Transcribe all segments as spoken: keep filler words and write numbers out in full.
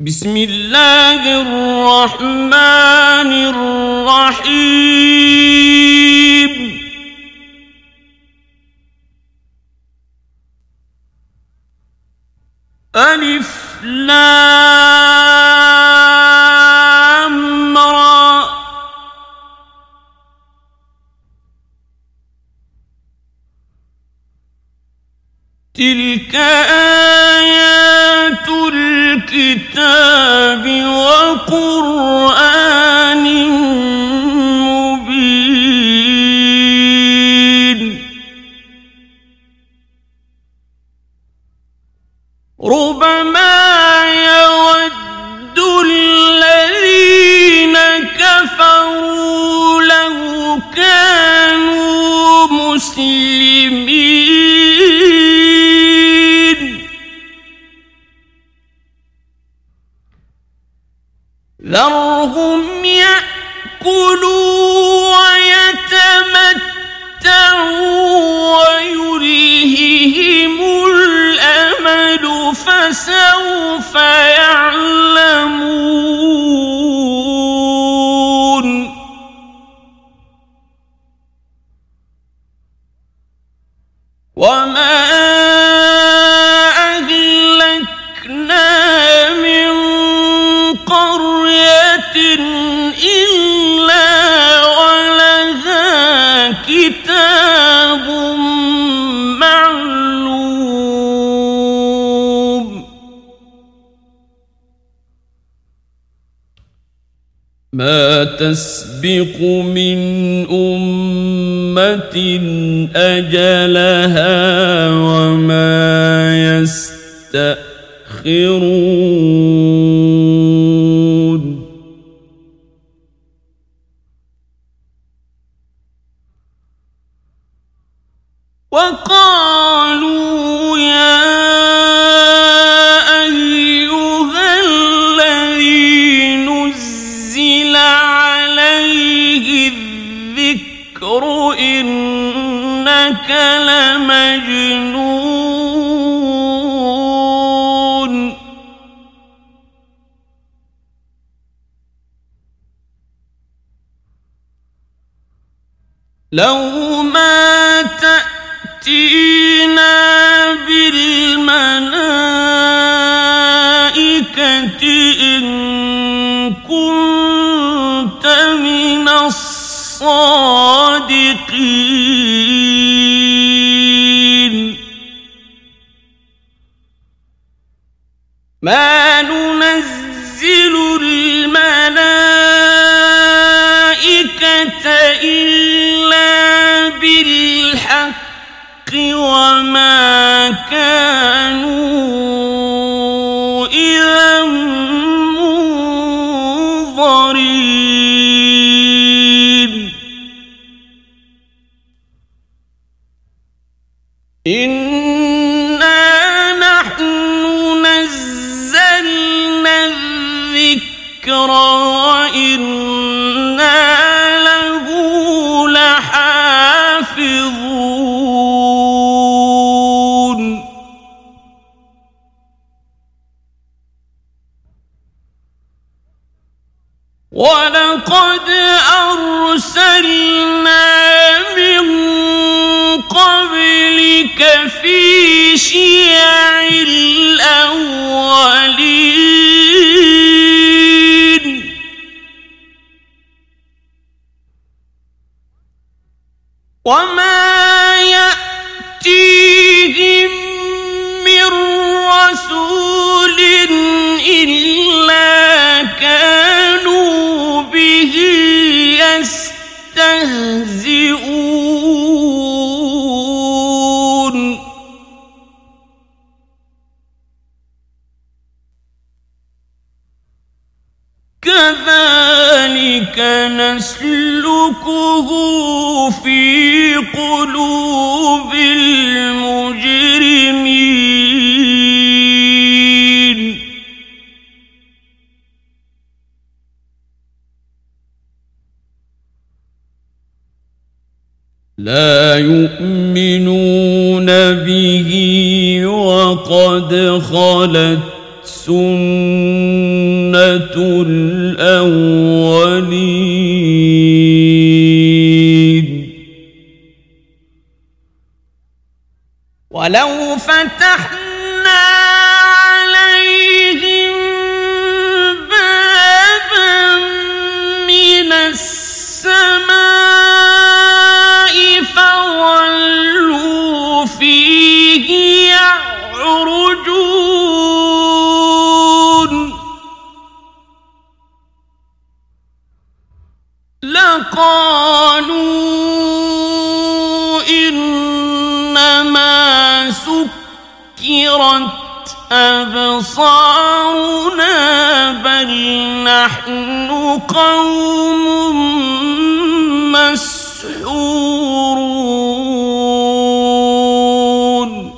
بسم الله الرحمن الرحيم ألف لام را تلك آيات الكتاب وقرآن مبين ربما يود الذين كفروا لو كانوا مسلمين ذرهم يأكلوا ويتمتعوا ويلههم الأمل فسوف يعلمون وما أهلكنا من قرية إلا ولها كتاب معلوم ما تسبق من أمة أجلها وما يستأخرون وقالوا يا أيها الذي نزل عليه الذكر إنك لمجنون لو ما تأتينا بالملائكة إن كنت من الصادقين ما ننزل الملائكة إلا بالحق وما كانوا إذا منظرين إنا نحن نزلنا الذكر وإنا له لحافظون ولقد أرسلنا من قبلك في شيع الأولين وما يأتيهم من رسول إلا كانوا به يستهزئون كذلك نسلكه في قلوب المجرمين لا يؤمنون به وقد خلت سنة الأولين ولو فتحنا عليهم بابا من السماء فظلوا فيه يعرجون لقالوا إنما سكرت أبصارنا بل نحن قوم مسحورون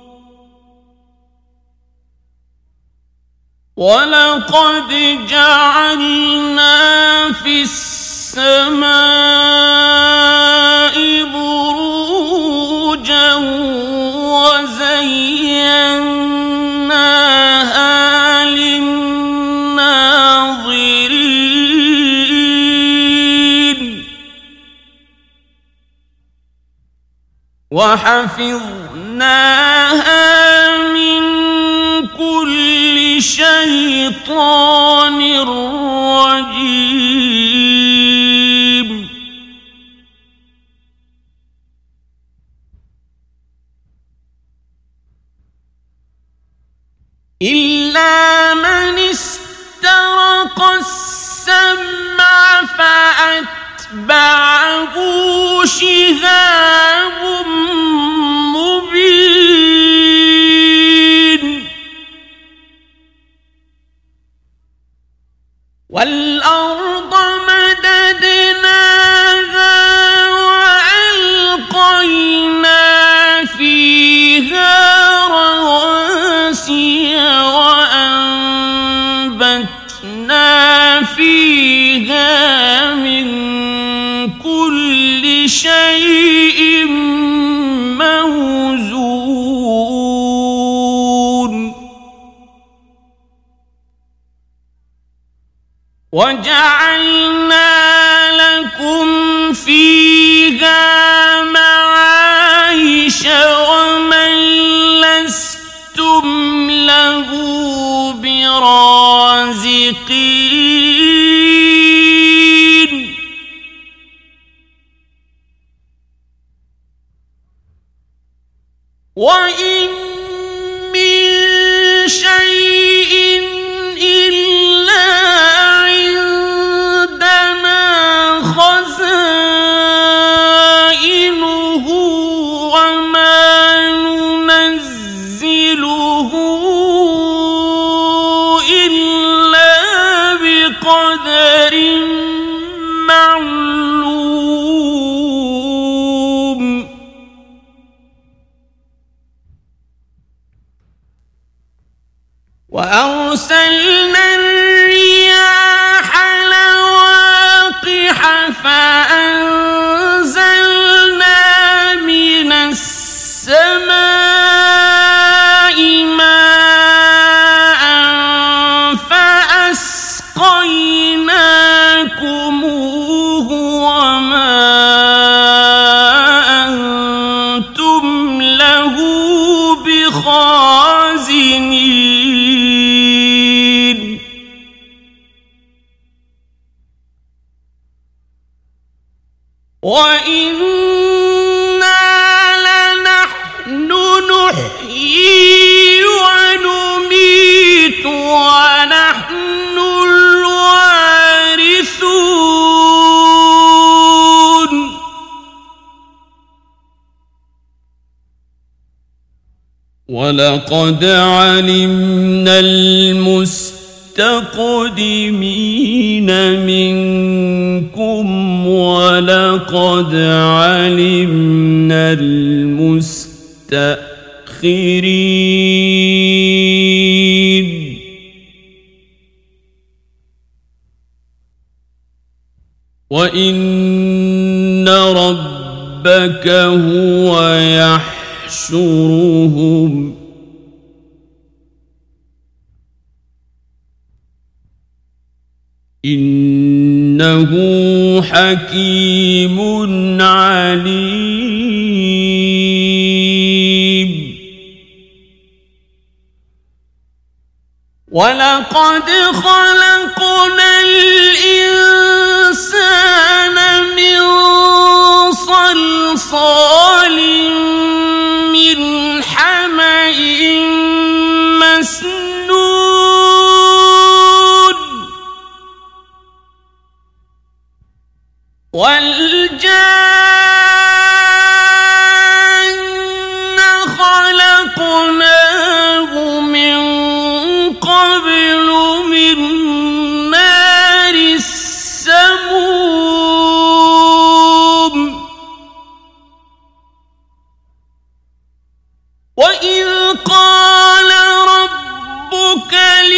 ولقد جعلنا في السماء بروجا وزيناها للناظرين وحفظناها من كل شيطان رجيم إلا من استرق السمع فأتبعه شهاب مبين والأرض مددناها وألقينا فيها رواسي وأنبتنا فيها من كل شيء موزون وجعلنا لكم فيها معايش ومن لستم له برازقين وإن من شيء إلا عندنا خزائنه وما ننزله إلا بقدر معلوم وأرسلنا الرياح لواقح فأنزلنا من السماء ماء فأسقيناكموه وما أنتم له بخازنين وإنا لنحن نحيي ونميت ونحن الوارثون ولقد علمنا المستقدمين منكم ولقد علمنا المستأخرين وإن ربك هو يحشرهم إنه حكيم عليم. ولقد خلقنا الإنسان من صلصال من حمأ مسنون والجان خلقناه من قبل من نار السموم وإذ قال ربك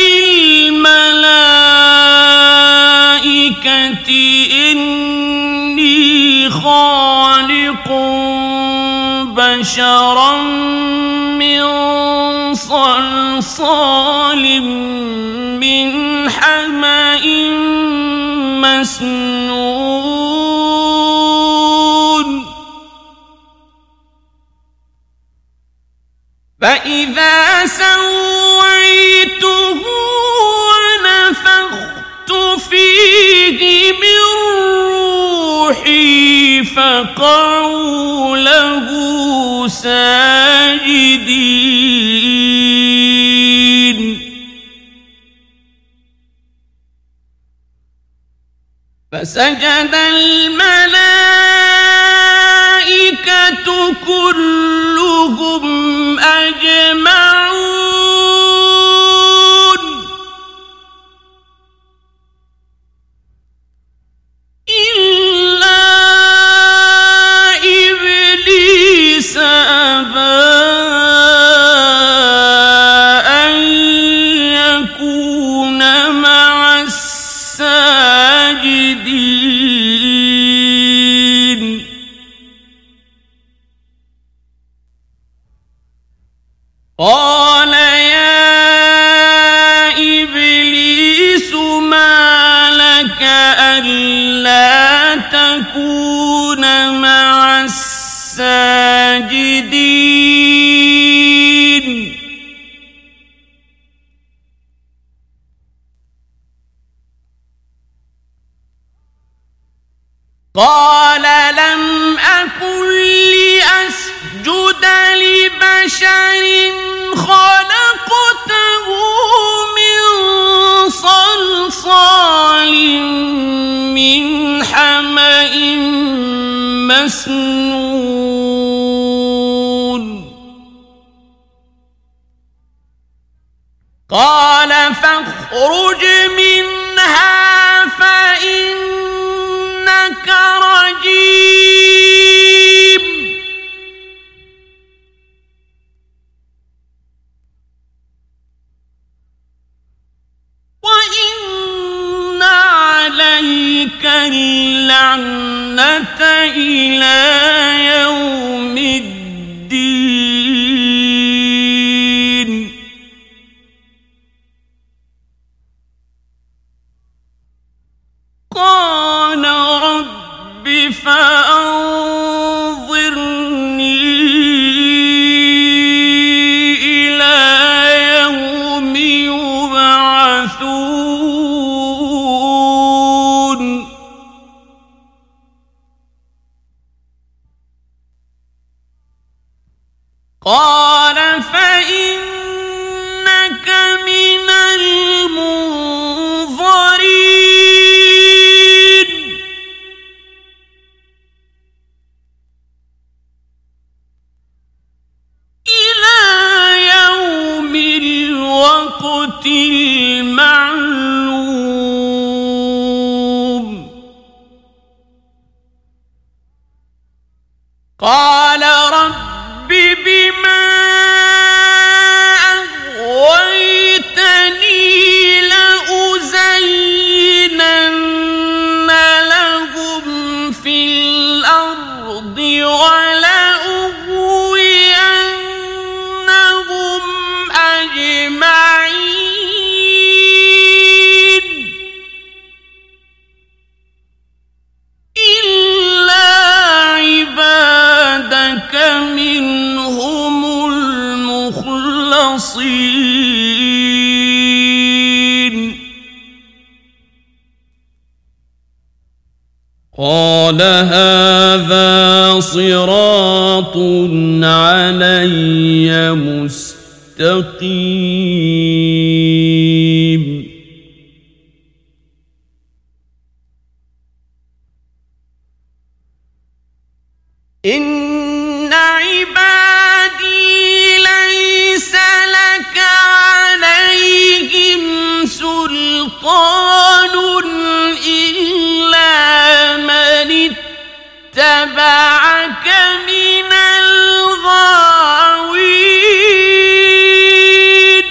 للملائكة إني خالق بشرا من صلصال من حمأ مسنون فإذا سويته ونفخت فيه من روحي فقعوا له ساجدين فسجد الملائكة كلهم أجمعون إلا إبليس أبى أن يكون مع الساجدين قال يا إبليس ما لك ألا تكون مع الساجدين قال لم أكن لأسجد لبشر خلقته من صلصال من حمأ مسنون قال فاخرج منها فإنك رجيم وإن عليك اللعنة إلى يوم الدين قال رب فأنظرني إلى يوم يبعثون. قال هذا صراط علي مستقيم إن عبادي ليس لك عليهم سلطان إلا من اتبعك من الغاوين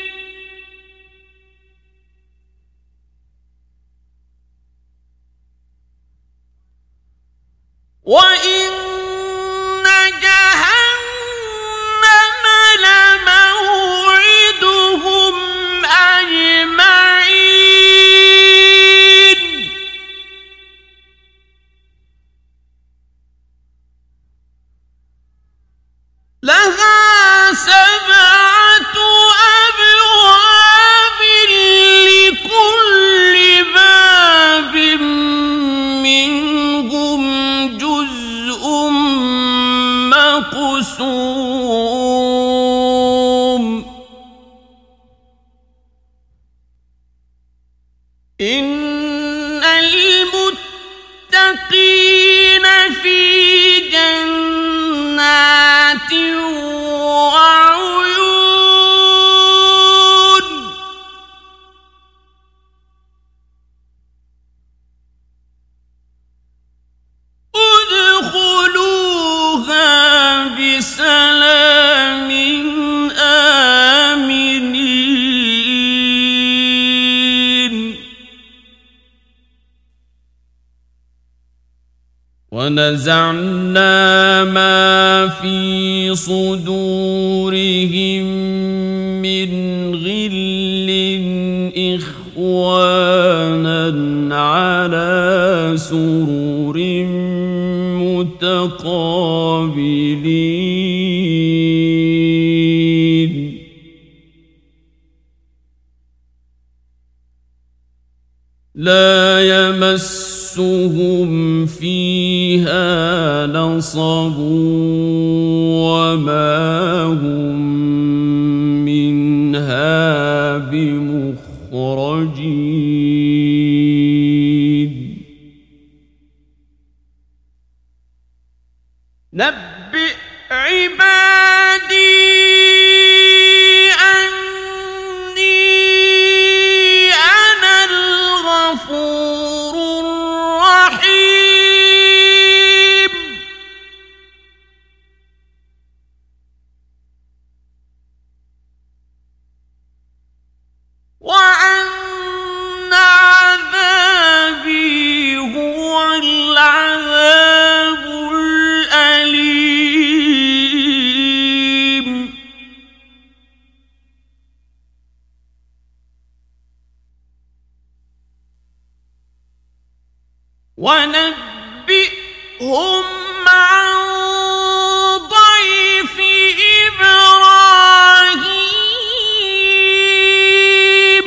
وإن جهنم لموعدهم أجمعين لها سبعة أبواب لكل باب منهم جزء مقسوم إن المتقين في جنات وعيون ادخلوها بسلام آمنين ونزعنا ما في صدورهم من غل إخوانا على سرر متقابلين لا يمسهم فيها نصب وما هم منها بمخرجين نبئ عبادي وأن عذابي هو العذاب الأليم ونبئهم عن ضيف إبراهيم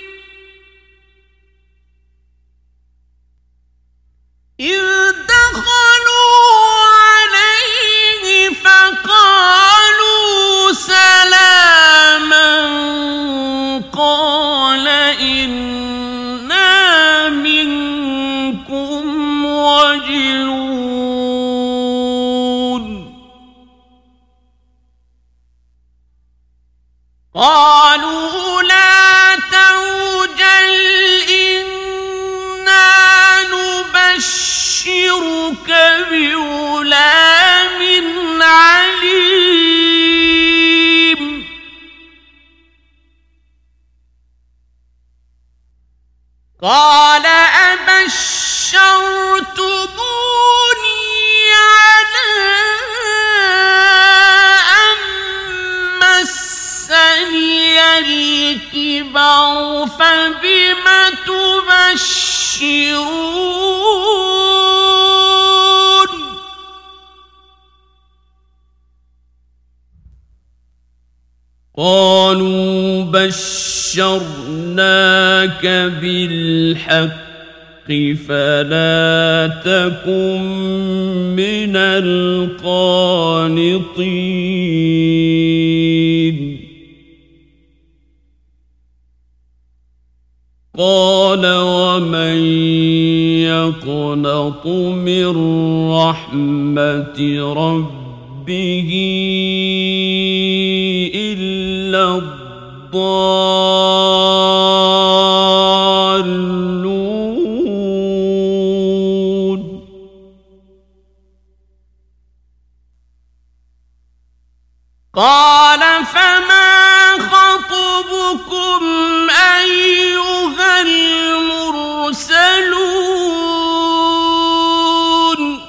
إذ دخلوا عليه فقالوا سلاما قال إنا منكم وجلون قالوا لا توجل إنا نبشرك بغلام عليم قال أبشرتموني على أن مسني الكبر فبم تبشرون قالوا بشرناك بالحق فلا تكن من القانطين قال ومن يقنط من رحمة ربه إلا الضالون قال فما خطبكم أيها المرسلون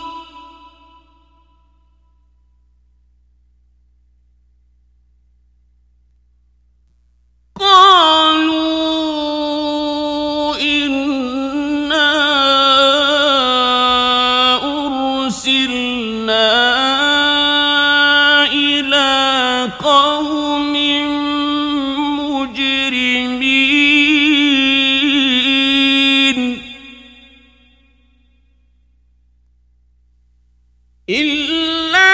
قالوا إنا أرسلنا إلى قوم مجرمين إلا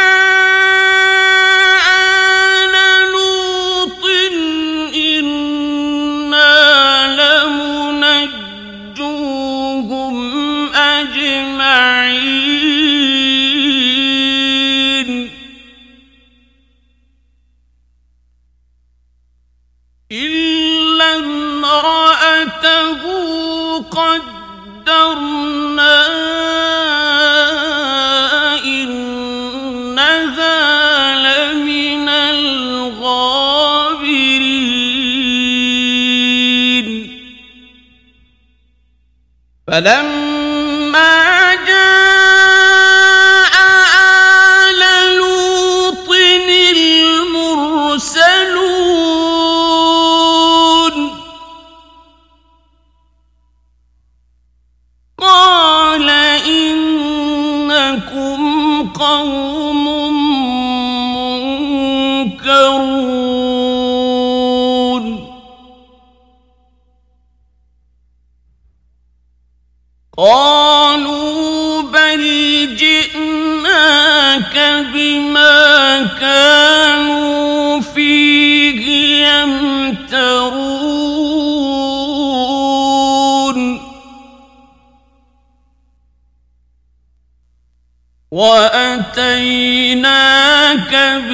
آل لوط إنا لمنجوهم أجمعين إلا امرأته قدرنا إنها لمن الغابرين فلما جاء آل لوط المرسلون قال إنكم قوم منكرون قالوا بل جئناك بما كانوا فيه يمترون وأتيناك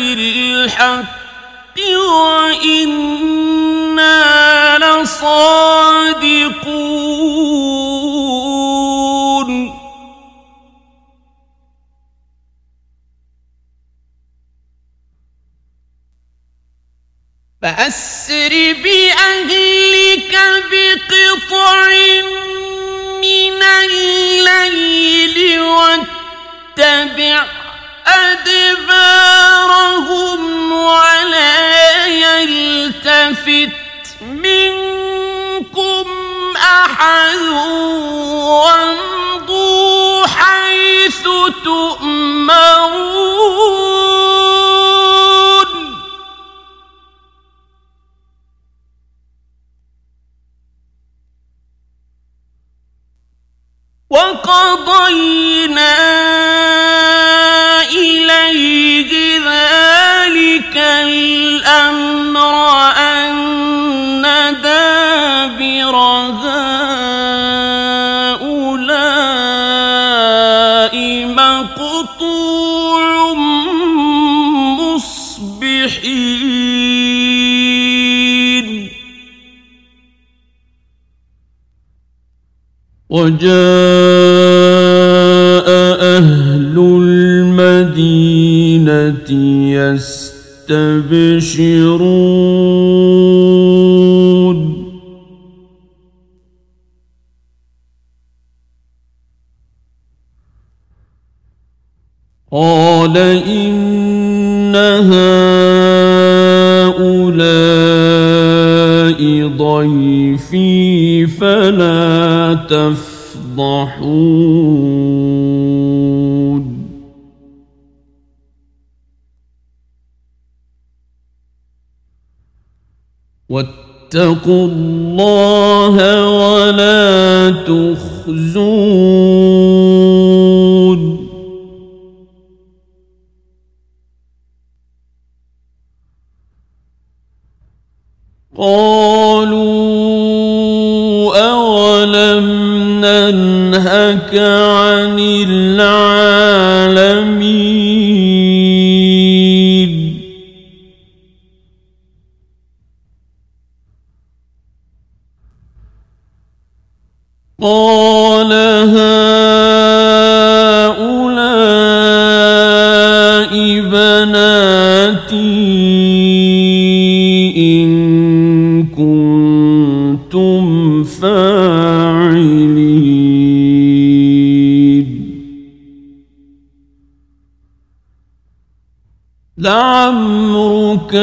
بالحق وإنا لصادقون فأسر بأهلك بقطع من الليل واتبع أدبارهم ولا يلتفت منكم أحد وامضوا حيث تؤمرون وقضينا إليه ذلك الأمر أن دابر هؤلاء مقطوع مصبحين وجاء أهل المدينة يستبشرون قال إن هؤلاء ضيفي فلا تفضحون واتقوا الله ولا تخفون تخزون قالوا أولم ننهك عن العالمين قال هؤلاء بناتي إن كنتم فاعلين لعمرك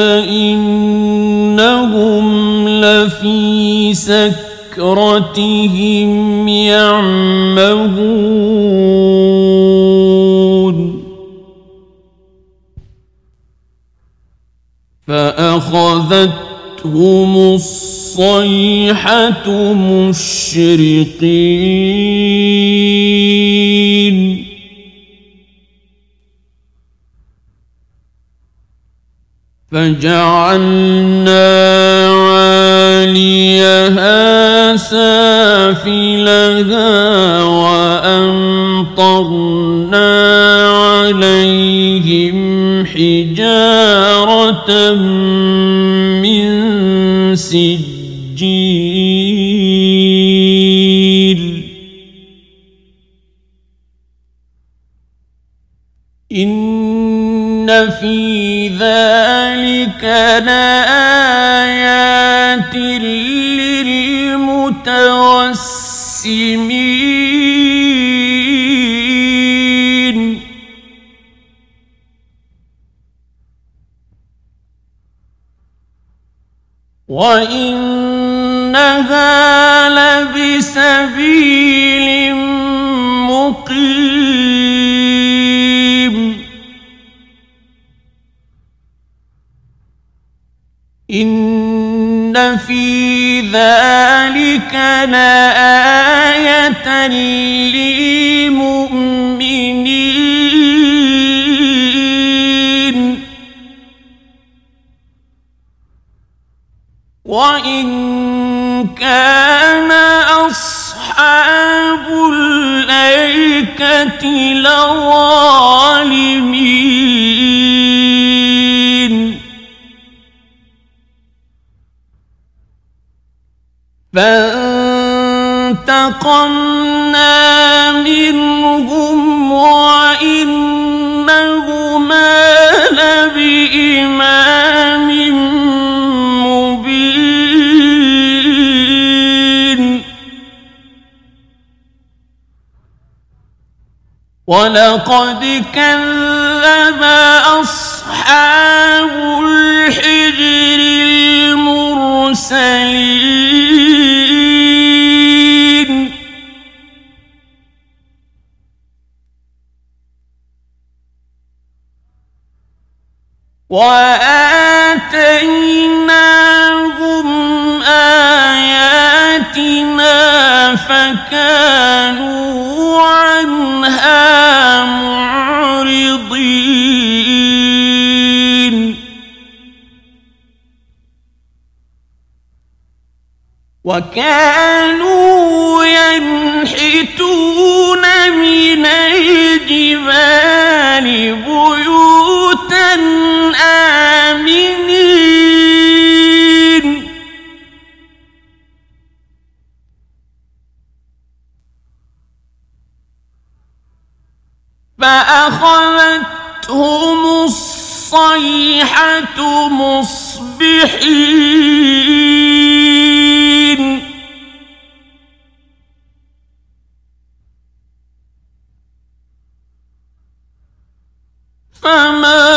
إنهم لفي سكرتهم يعمهون فأخذتهم الصيحة مشرقين فجعلنا عاليها سافلها وأمطرنا عليهم حجارة من سجيل إن في ذلك لآيات للمتوسمين وإنها لبسبيل مقيم إن في ذلك لآية للمؤمنين وإن كان أصحاب الأيكة لظالمين فانتقمنا منهم وإنهما لبإمام مبين ولقد كذب أصحاب الحجر المرسلين وآتيناهم آياتنا فكانوا عنها معرضين وكانوا ينحتون من الجبال بيوتا آمنين فأخذتهم الصيحة مصبحين فما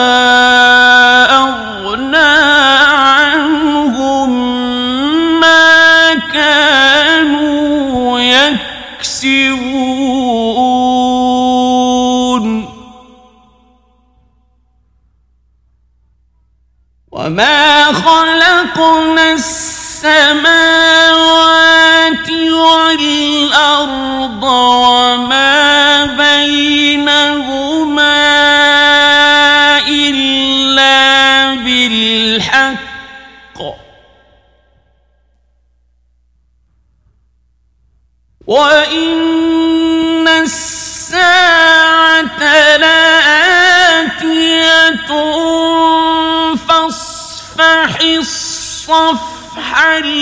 أغنى عنهم ما كانوا يكسبون وما خلقنا السماوات والأرض وإن الساعة لآتية فاصفح الصفح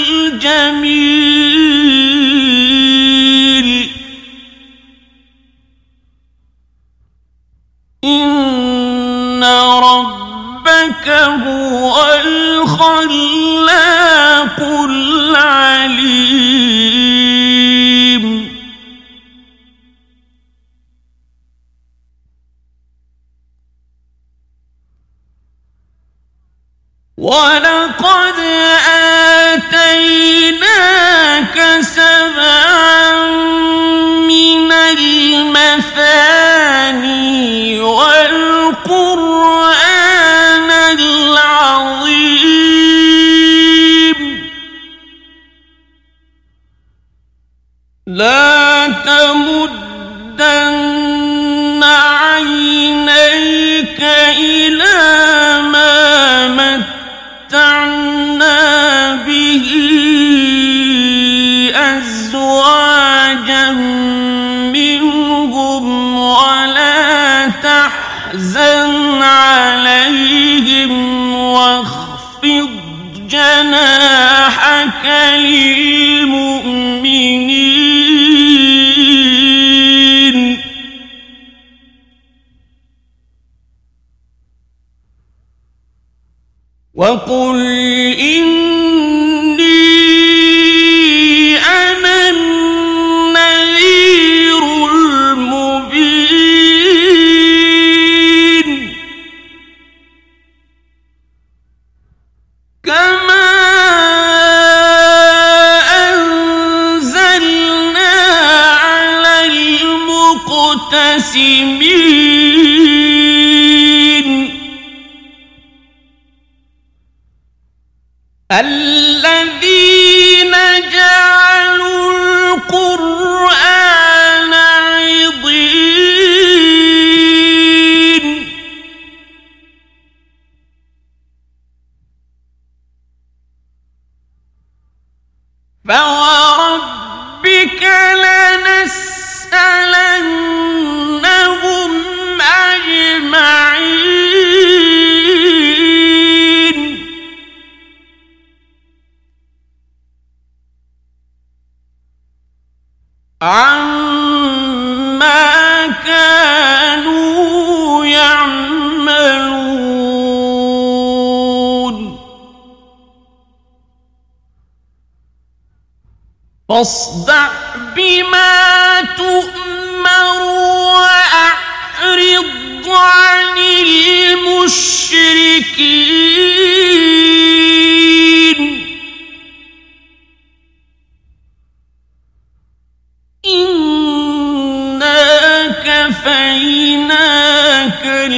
الجميل إن ربك هو الخلاق العليم ولقد آتيناك سبعا من المثاني والقرآن العظيم لا تمدن عينيك إلى ما متعنا به أزواجا منهم ولا تحزن عليهم واخفض جناحك للمؤمنين وقل إني أنا النذير المبين كما أنزلنا على المقتسمين الذين جعلوا القرآن عضين فوربك لنسألنهم أجمعين عما كانوا يعملون فاصدع بما تؤمر وأعرض عن المشركين إنا كفيناك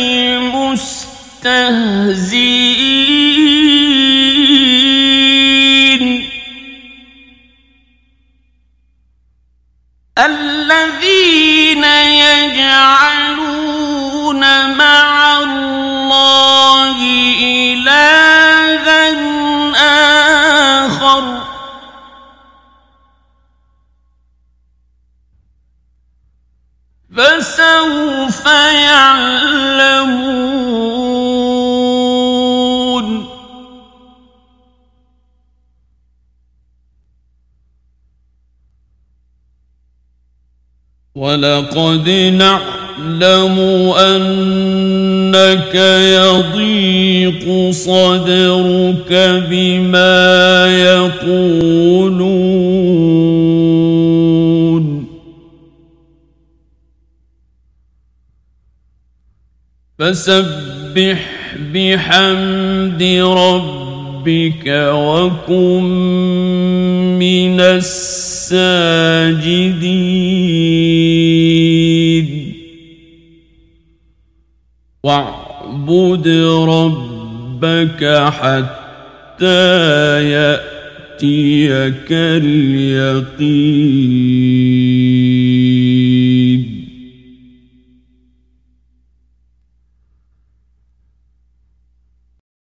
المستهزئين الذين يجعلون مع الله إلها آخر فسوف يعلمون ولقد نعلم أنك يضيق صدرك بما يقولون فسبح بحمد ربك وكن من الساجدين واعبد ربك حتى يأتيك اليقين